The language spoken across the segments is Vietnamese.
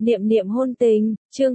Niệm niệm hôn tình, chương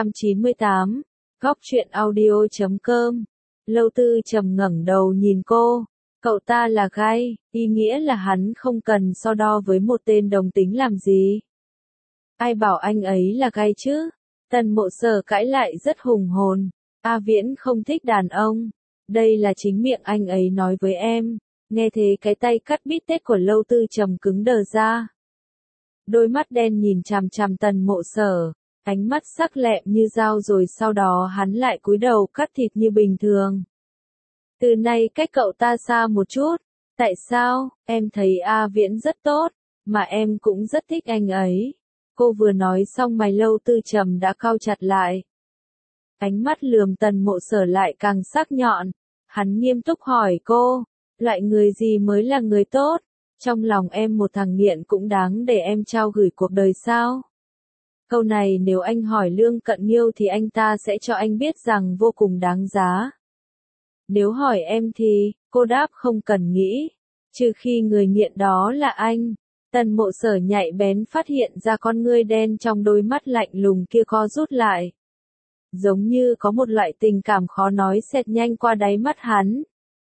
298, góc truyện audio.com. Lâu Tư Trầm ngẩng đầu nhìn cô, cậu ta là gay, ý nghĩa là hắn không cần so đo với một tên đồng tính làm gì. Ai bảo anh ấy là gay chứ? Tần Mộ Sở cãi lại rất hùng hồn, A Viễn không thích đàn ông, đây là chính miệng anh ấy nói với em. Nghe thế cái tay cắt bít tết của Lâu Tư Trầm cứng đờ ra. Đôi mắt đen nhìn chằm chằm Tần Mộ Sở, ánh mắt sắc lẹm như dao rồi sau đó hắn lại cúi đầu cắt thịt như bình thường. Từ nay cách cậu ta xa một chút, tại sao, em thấy A Viễn rất tốt, mà em cũng rất thích anh ấy. Cô vừa nói xong mày Lâu Tư Trầm đã cau chặt lại. Ánh mắt lườm Tần Mộ Sở lại càng sắc nhọn, hắn nghiêm túc hỏi cô, loại người gì mới là người tốt? Trong lòng em một thằng nghiện cũng đáng để em trao gửi cuộc đời sao? Câu này nếu anh hỏi Lương Cận Nghiêu thì anh ta sẽ cho anh biết rằng vô cùng đáng giá. Nếu hỏi em thì, cô đáp không cần nghĩ, trừ khi người nghiện đó là anh. Tần Mộ Sở nhạy bén phát hiện ra con ngươi đen trong đôi mắt lạnh lùng kia co rút lại. Giống như có một loại tình cảm khó nói xẹt nhanh qua đáy mắt hắn.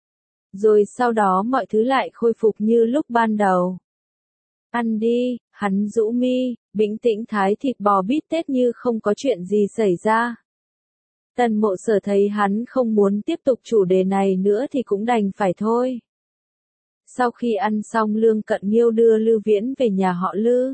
Rồi sau đó mọi thứ lại khôi phục như lúc ban đầu. Ăn đi, hắn rũ mi, bình tĩnh thái thịt bò bít tết như không có chuyện gì xảy ra. Tần Mộ Sở thấy hắn không muốn tiếp tục chủ đề này nữa thì cũng đành phải thôi. Sau khi ăn xong Lương Cận Nghiêu đưa Lư Viễn về nhà họ Lư.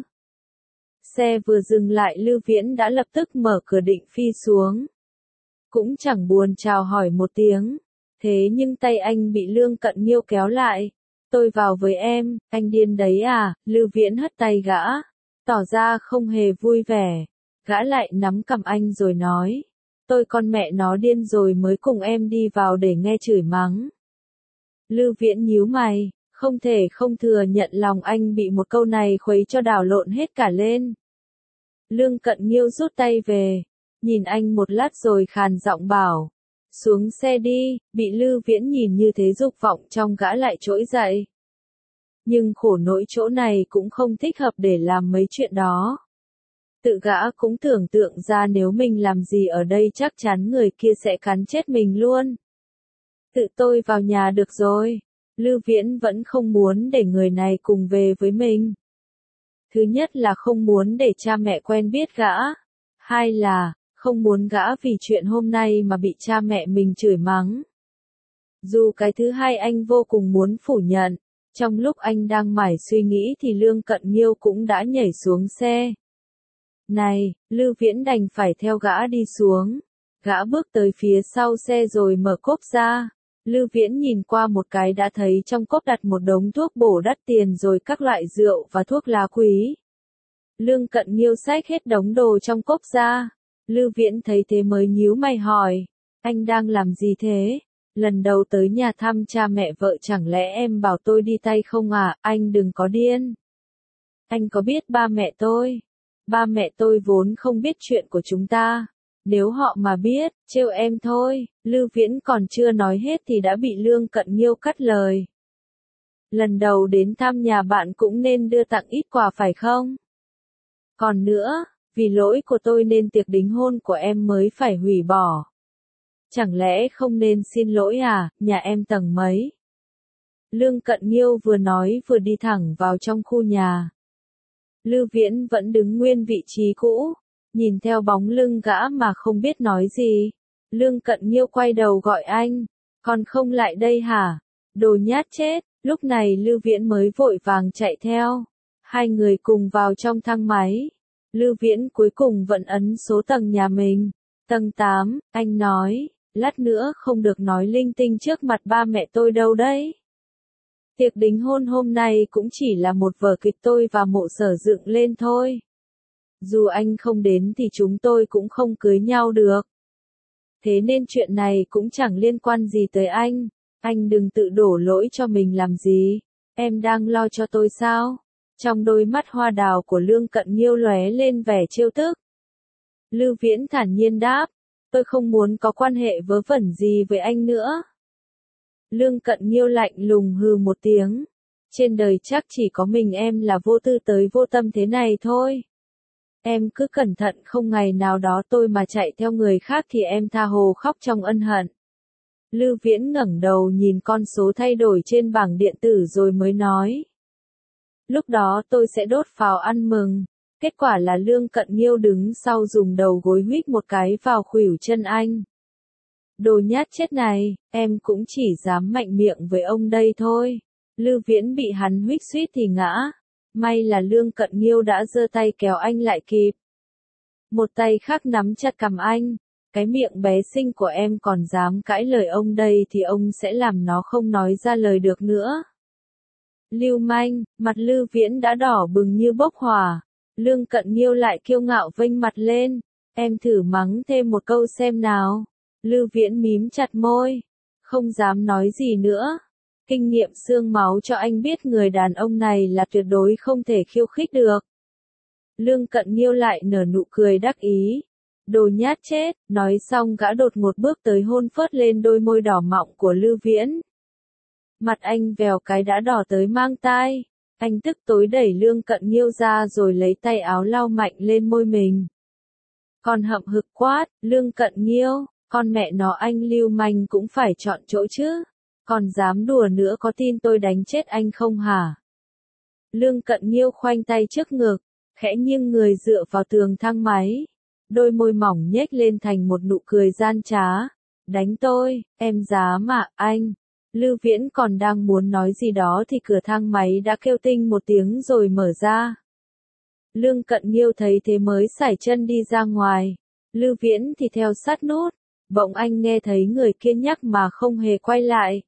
Xe vừa dừng lại Lư Viễn đã lập tức mở cửa định phi xuống. Cũng chẳng buồn chào hỏi một tiếng. Thế nhưng tay anh bị Lương Cận Nghiêu kéo lại. Tôi vào với em, anh điên đấy à? Lư Viễn hất tay gã, tỏ ra không hề vui vẻ. Gã lại nắm cầm anh rồi nói, tôi con mẹ nó điên rồi mới cùng em đi vào để nghe chửi mắng. Lư Viễn nhíu mày, không thể không thừa nhận lòng anh bị một câu này khuấy cho đảo lộn hết cả lên. Lương Cận Nghiêu rút tay về, nhìn anh một lát rồi khàn giọng bảo, xuống xe đi. Bị Lư Viễn nhìn như thế dục vọng trong gã lại trỗi dậy. Nhưng khổ nỗi chỗ này cũng không thích hợp để làm mấy chuyện đó. Tự gã cũng tưởng tượng ra nếu mình làm gì ở đây chắc chắn người kia sẽ cắn chết mình luôn. Tự tôi vào nhà được rồi. Lư Viễn vẫn không muốn để người này cùng về với mình. Thứ nhất là không muốn để cha mẹ quen biết gã. Hai là, không muốn gã vì chuyện hôm nay mà bị cha mẹ mình chửi mắng. Dù cái thứ hai anh vô cùng muốn phủ nhận, trong lúc anh đang mải suy nghĩ thì Lương Cận Nghiêu cũng đã nhảy xuống xe. Này, Lư Viễn đành phải theo gã đi xuống. Gã bước tới phía sau xe rồi mở cốp ra. Lư Viễn nhìn qua một cái đã thấy trong cốp đặt một đống thuốc bổ đắt tiền rồi các loại rượu và thuốc lá quý. Lương Cận Nghiêu xách hết đống đồ trong cốp ra. Lư Viễn thấy thế mới nhíu mày hỏi, anh đang làm gì thế? Lần đầu tới nhà thăm cha mẹ vợ chẳng lẽ em bảo tôi đi tay không à? Anh đừng có điên. Anh có biết ba mẹ tôi? Ba mẹ tôi vốn không biết chuyện của chúng ta. Nếu họ mà biết, trêu em thôi. Lư Viễn còn chưa nói hết thì đã bị Lương Cận Nghiêu cắt lời. Lần đầu đến thăm nhà bạn cũng nên đưa tặng ít quà phải không? Còn nữa, vì lỗi của tôi nên tiệc đính hôn của em mới phải hủy bỏ. Chẳng lẽ không nên xin lỗi à, nhà em tầng mấy? Lương Cận Nghiêu vừa nói vừa đi thẳng vào trong khu nhà. Lư Viễn vẫn đứng nguyên vị trí cũ, nhìn theo bóng lưng gã mà không biết nói gì. Lương Cận Nghiêu quay đầu gọi anh, còn không lại đây hả? Đồ nhát chết, lúc này Lư Viễn mới vội vàng chạy theo. Hai người cùng vào trong thang máy. Lư Viễn cuối cùng vẫn ấn số tầng nhà mình. Tầng 8, anh nói, lát nữa không được nói linh tinh trước mặt ba mẹ tôi đâu đấy. Tiệc đính hôn hôm nay cũng chỉ là một vở kịch tôi và Mộ Sở dựng lên thôi. Dù anh không đến thì chúng tôi cũng không cưới nhau được. Thế nên chuyện này cũng chẳng liên quan gì tới anh đừng tự đổ lỗi cho mình làm gì. Em đang lo cho tôi sao? Trong đôi mắt hoa đào của Lương Cận Nghiêu lóe lên vẻ trêu tức. Lư Viễn thản nhiên đáp, tôi không muốn có quan hệ vớ vẩn gì với anh nữa. Lương Cận Nghiêu lạnh lùng hừ một tiếng. Trên đời chắc chỉ có mình em là vô tư tới vô tâm thế này thôi. Em cứ cẩn thận không ngày nào đó tôi mà chạy theo người khác thì em tha hồ khóc trong ân hận. Lư Viễn ngẩng đầu nhìn con số thay đổi trên bảng điện tử rồi mới nói. Lúc đó tôi sẽ đốt pháo ăn mừng. Kết quả là Lương Cận Nghiêu đứng sau dùng đầu gối huých một cái vào khuỷu chân anh. Đồ nhát chết này, em cũng chỉ dám mạnh miệng với ông đây thôi. Lư Viễn bị hắn huých suýt thì ngã. May là Lương Cận Nghiêu đã giơ tay kéo anh lại kịp. Một tay khác nắm chặt cằm anh. Cái miệng bé xinh của em còn dám cãi lời ông đây thì ông sẽ làm nó không nói ra lời được nữa. Lưu manh, mặt Lư Viễn đã đỏ bừng như bốc hỏa. Lương Cận Nghiêu lại kiêu ngạo vênh mặt lên. Em thử mắng thêm một câu xem nào. Lư Viễn mím chặt môi. Không dám nói gì nữa. Kinh nghiệm xương máu cho anh biết người đàn ông này là tuyệt đối không thể khiêu khích được. Lương Cận Nghiêu lại nở nụ cười đắc ý. Đồ nhát chết, nói xong gã đột ngột bước tới hôn phớt lên đôi môi đỏ mọng của Lư Viễn. Mặt anh vèo cái đã đỏ tới mang tai. Anh tức tối đẩy Lương Cận Nghiêu ra rồi lấy tay áo lau mạnh lên môi mình. Còn hậm hực quát, Lương Cận Nghiêu, con mẹ nó anh lưu manh cũng phải chọn chỗ chứ. Còn dám đùa nữa có tin tôi đánh chết anh không hả? Lương Cận Nghiêu khoanh tay trước ngực, khẽ nghiêng người dựa vào tường thang máy. Đôi môi mỏng nhếch lên thành một nụ cười gian trá. Đánh tôi, em dám mà, anh. Lư Viễn còn đang muốn nói gì đó thì cửa thang máy đã kêu tinh một tiếng rồi mở ra. Lương Cận Nghiêu thấy thế mới sải chân đi ra ngoài. Lư Viễn thì theo sát nút. Bỗng anh nghe thấy người kia nhắc mà không hề quay lại.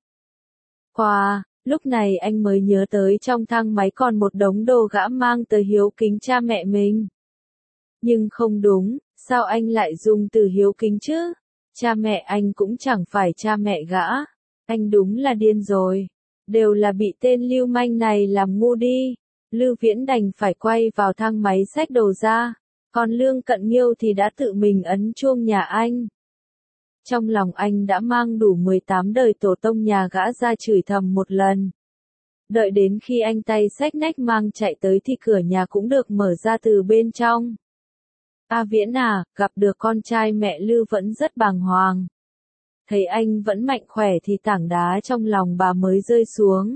Lúc này anh mới nhớ tới trong thang máy còn một đống đồ gã mang tới hiếu kính cha mẹ mình. Nhưng không đúng, sao anh lại dùng từ hiếu kính chứ? Cha mẹ anh cũng chẳng phải cha mẹ gã. Anh đúng là điên rồi. Đều là bị tên lưu manh này làm ngu đi. Lư Viễn đành phải quay vào thang máy xách đồ ra. Còn Lương Cận Nghiêu thì đã tự mình ấn chuông nhà anh. Trong lòng anh đã mang đủ 18 đời tổ tông nhà gã ra chửi thầm một lần. Đợi đến khi anh tay xách nách mang chạy tới thì cửa nhà cũng được mở ra từ bên trong. A Viễn à, gặp được con trai mẹ Lư vẫn rất bàng hoàng. Thấy anh vẫn mạnh khỏe thì tảng đá trong lòng bà mới rơi xuống.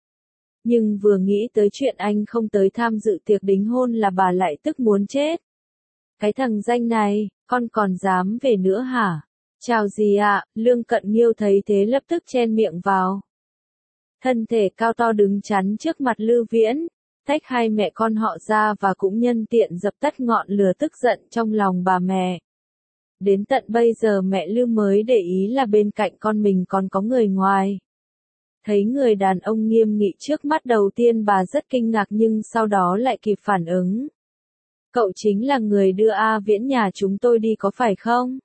Nhưng vừa nghĩ tới chuyện anh không tới tham dự tiệc đính hôn là bà lại tức muốn chết. Cái thằng danh này, con còn dám về nữa hả? Chào gì ạ, Lương Cận Nghiêu thấy thế lập tức chen miệng vào. Thân thể cao to đứng chắn trước mặt Lư Viễn, tách hai mẹ con họ ra và cũng nhân tiện dập tắt ngọn lửa tức giận trong lòng bà mẹ. Đến tận bây giờ mẹ Lư mới để ý là bên cạnh con mình còn có người ngoài. Thấy người đàn ông nghiêm nghị trước mắt đầu tiên bà rất kinh ngạc nhưng sau đó lại kịp phản ứng. Cậu chính là người đưa A Viễn nhà chúng tôi đi có phải không?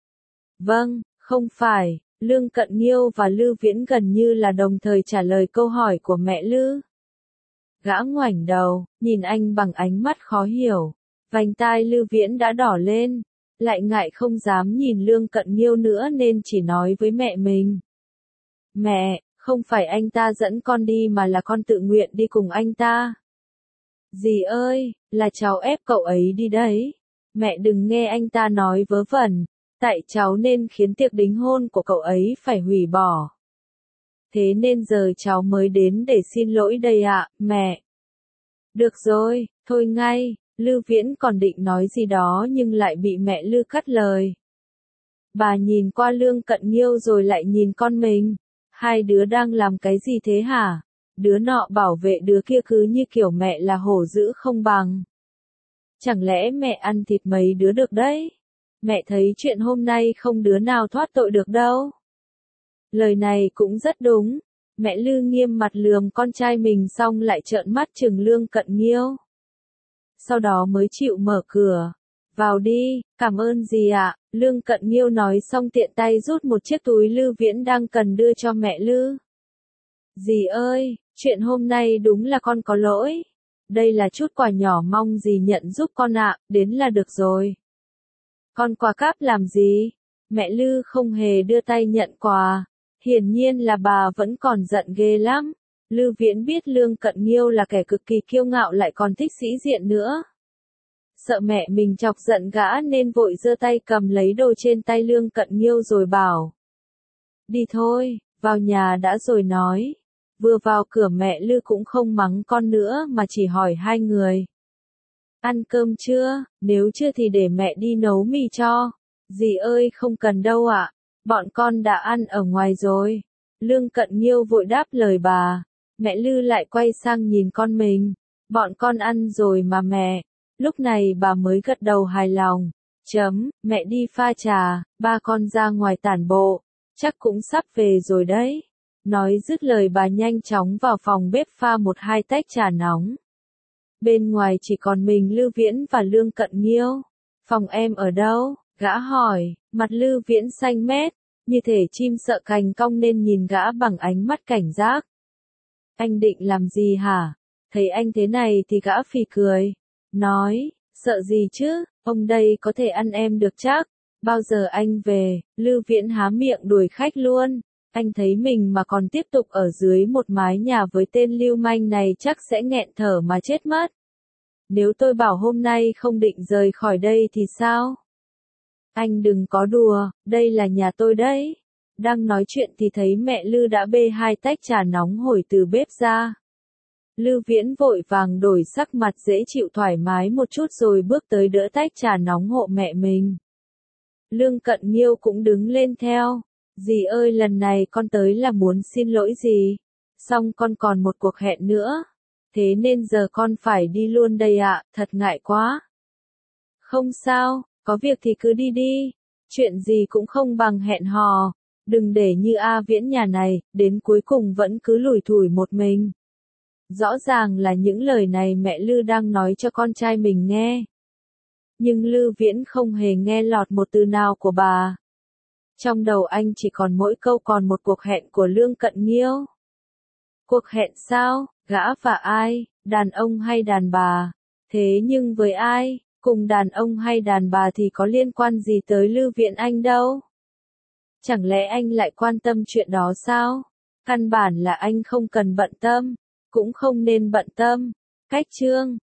Vâng, không phải. Lương Cận Nghiêu và Lư Viễn gần như là đồng thời trả lời câu hỏi của mẹ Lư. Gã ngoảnh đầu, nhìn anh bằng ánh mắt khó hiểu. Vành tai Lư Viễn đã đỏ lên, lại ngại không dám nhìn Lương Cận Nghiêu nữa nên chỉ nói với mẹ mình. Mẹ, không phải anh ta dẫn con đi mà là con tự nguyện đi cùng anh ta. Dì ơi, là cháu ép cậu ấy đi đấy. Mẹ đừng nghe anh ta nói vớ vẩn. Tại cháu nên khiến tiệc đính hôn của cậu ấy phải hủy bỏ. Thế nên giờ cháu mới đến để xin lỗi đây ạ, mẹ. Được rồi, thôi ngay, Lư Viễn còn định nói gì đó nhưng lại bị mẹ Lư cắt lời. Bà nhìn qua Lương Cận Nghiêu rồi lại nhìn con mình. Hai đứa đang làm cái gì thế hả? Đứa nọ bảo vệ đứa kia cứ như kiểu mẹ là hổ dữ không bằng. Chẳng lẽ mẹ ăn thịt mấy đứa được đấy? Mẹ thấy chuyện hôm nay không đứa nào thoát tội được đâu. Lời này cũng rất đúng. Mẹ Lư nghiêm mặt lườm con trai mình xong lại trợn mắt chừng Lương Cận Nghiêu. Sau đó mới chịu mở cửa. Vào đi, cảm ơn dì ạ. Lương Cận Nghiêu nói xong tiện tay rút một chiếc túi Lư Viễn đang cần đưa cho mẹ Lư. Dì ơi, chuyện hôm nay đúng là con có lỗi. Đây là chút quà nhỏ mong dì nhận giúp con ạ, đến là được rồi. Con quà cáp làm gì? Mẹ Lư không hề đưa tay nhận quà. Hiển nhiên là bà vẫn còn giận ghê lắm. Lư Viễn biết Lương Cận Nghiêu là kẻ cực kỳ kiêu ngạo lại còn thích sĩ diện nữa. sợ mẹ mình chọc giận gã nên vội giơ tay cầm lấy đồ trên tay Lương Cận Nghiêu rồi bảo. Đi thôi, vào nhà đã rồi nói. Vừa vào cửa mẹ Lư cũng không mắng con nữa mà chỉ hỏi hai người. Ăn cơm chưa, nếu chưa thì để mẹ đi nấu mì cho. Dì ơi không cần đâu ạ, bọn con đã ăn ở ngoài rồi. Lương Cận Nghiêu vội đáp lời bà. Mẹ Lư lại quay sang nhìn con mình. Bọn con ăn rồi mà mẹ. Lúc này bà mới gật đầu hài lòng. Mẹ đi pha trà, ba con ra ngoài tản bộ. Chắc cũng sắp về rồi đấy. Nói dứt lời bà nhanh chóng vào phòng bếp pha 1-2 tách trà nóng. Bên ngoài chỉ còn mình Lư Viễn và Lương Cận Nghiêu. Phòng em ở đâu? Gã hỏi, mặt Lư Viễn xanh mét, như thể chim sợ cành cong nên nhìn gã bằng ánh mắt cảnh giác. Anh định làm gì hả? Thấy anh thế này thì gã phì cười. Nói, sợ gì chứ, ông đây có thể ăn em được chắc. Bao giờ anh về? Lư Viễn há miệng đuổi khách luôn. Anh thấy mình mà còn tiếp tục ở dưới một mái nhà với tên lưu manh này chắc sẽ nghẹn thở mà chết mất. Nếu tôi bảo hôm nay không định rời khỏi đây thì sao? Anh đừng có đùa, đây là nhà tôi đấy. Đang nói chuyện thì thấy mẹ Lư đã bê 2 tách trà nóng hổi từ bếp ra. Lư Viễn vội vàng đổi sắc mặt dễ chịu thoải mái một chút rồi bước tới đỡ tách trà nóng hộ mẹ mình. Lương Cận Nghiêu cũng đứng lên theo. Dì ơi lần này con tới là muốn xin lỗi dì. Xong con còn một cuộc hẹn nữa. Thế nên giờ con phải đi luôn đây ạ, thật ngại quá. Không sao, có việc thì cứ đi đi. Chuyện gì cũng không bằng hẹn hò. Đừng để như A Viễn nhà này, đến cuối cùng vẫn cứ lủi thủi một mình. Rõ ràng là những lời này mẹ Lư đang nói cho con trai mình nghe. Nhưng Lư Viễn không hề nghe lọt một từ nào của bà. Trong đầu anh chỉ còn mỗi câu còn một cuộc hẹn của Lương Cận Nghiêu. Cuộc hẹn sao? Gã và ai? Đàn ông hay đàn bà? Thế nhưng với ai? Cùng đàn ông hay đàn bà thì có liên quan gì tới Lư Viễn anh đâu? Chẳng lẽ anh lại quan tâm chuyện đó sao? Căn bản là anh không cần bận tâm, cũng không nên bận tâm. Cách chương